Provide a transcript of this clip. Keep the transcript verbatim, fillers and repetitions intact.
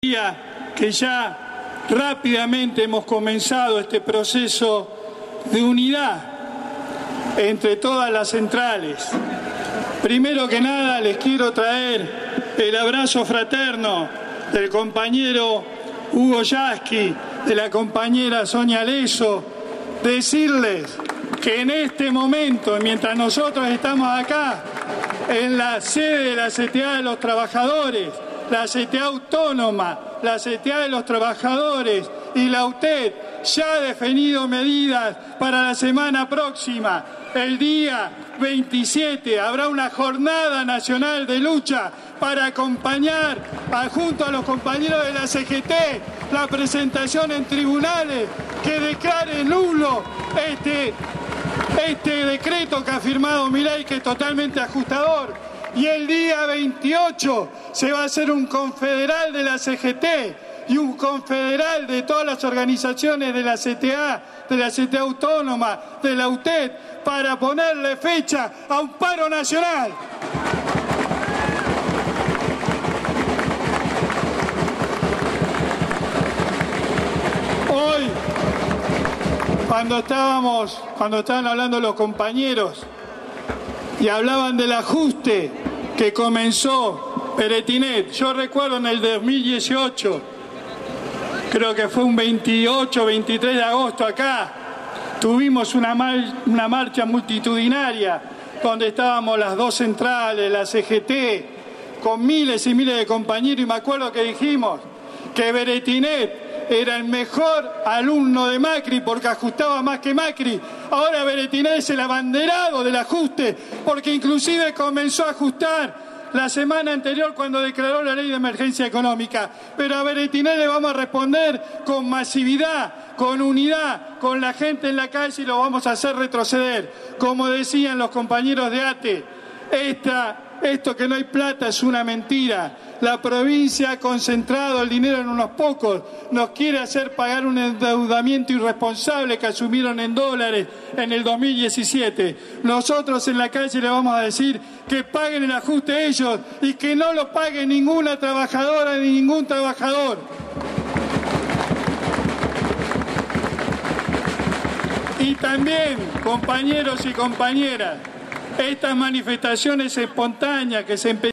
Que ya rápidamente hemos comenzado este proceso de unidad entre todas las centrales. Primero que nada les quiero traer el abrazo fraterno del compañero Hugo Yasky, de la compañera Sonia Leso, decirles que en este momento, mientras nosotros estamos acá, en la sede de la C T A de los Trabajadores, la C T A Autónoma, la C T A de los Trabajadores y la U T E D ya ha definido medidas para la semana próxima. El día veintisiete habrá una jornada nacional de lucha para acompañar a, junto a los compañeros de la C G T, la presentación en tribunales que declare nulo este, este decreto que ha firmado Milei, que es totalmente ajustador. Y el día veintiocho se va a hacer un confederal de la C G T y un confederal de todas las organizaciones de la C T A, de la C T A Autónoma, de la U T E D, para ponerle fecha a un paro nacional. Hoy, cuando estábamos, cuando estaban hablando los compañeros y hablaban del ajuste que comenzó Peretinet, yo recuerdo en el dos mil dieciocho, creo que fue un veintiocho, veintitrés de agosto acá, tuvimos una, mar, una marcha multitudinaria donde estábamos las dos centrales, la C G T, con miles y miles de compañeros, y me acuerdo que dijimos que Peretinet era el mejor alumno de Macri porque ajustaba más que Macri. Ahora Peretinet es el abanderado del ajuste porque inclusive comenzó a ajustar la semana anterior cuando declaró la ley de emergencia económica. Pero a Peretinet le vamos a responder con masividad, con unidad, con la gente en la calle, y lo vamos a hacer retroceder. Como decían los compañeros de A T E, esta, esto que no hay plata es una mentira. La provincia ha concentrado el dinero en unos pocos, nos quiere hacer pagar un endeudamiento irresponsable que asumieron en dólares en el dos mil diecisiete. Nosotros en la calle le vamos a decir que paguen el ajuste ellos y que no lo pague ninguna trabajadora ni ningún trabajador. Y también, compañeros y compañeras, estas manifestaciones espontáneas que se empezaron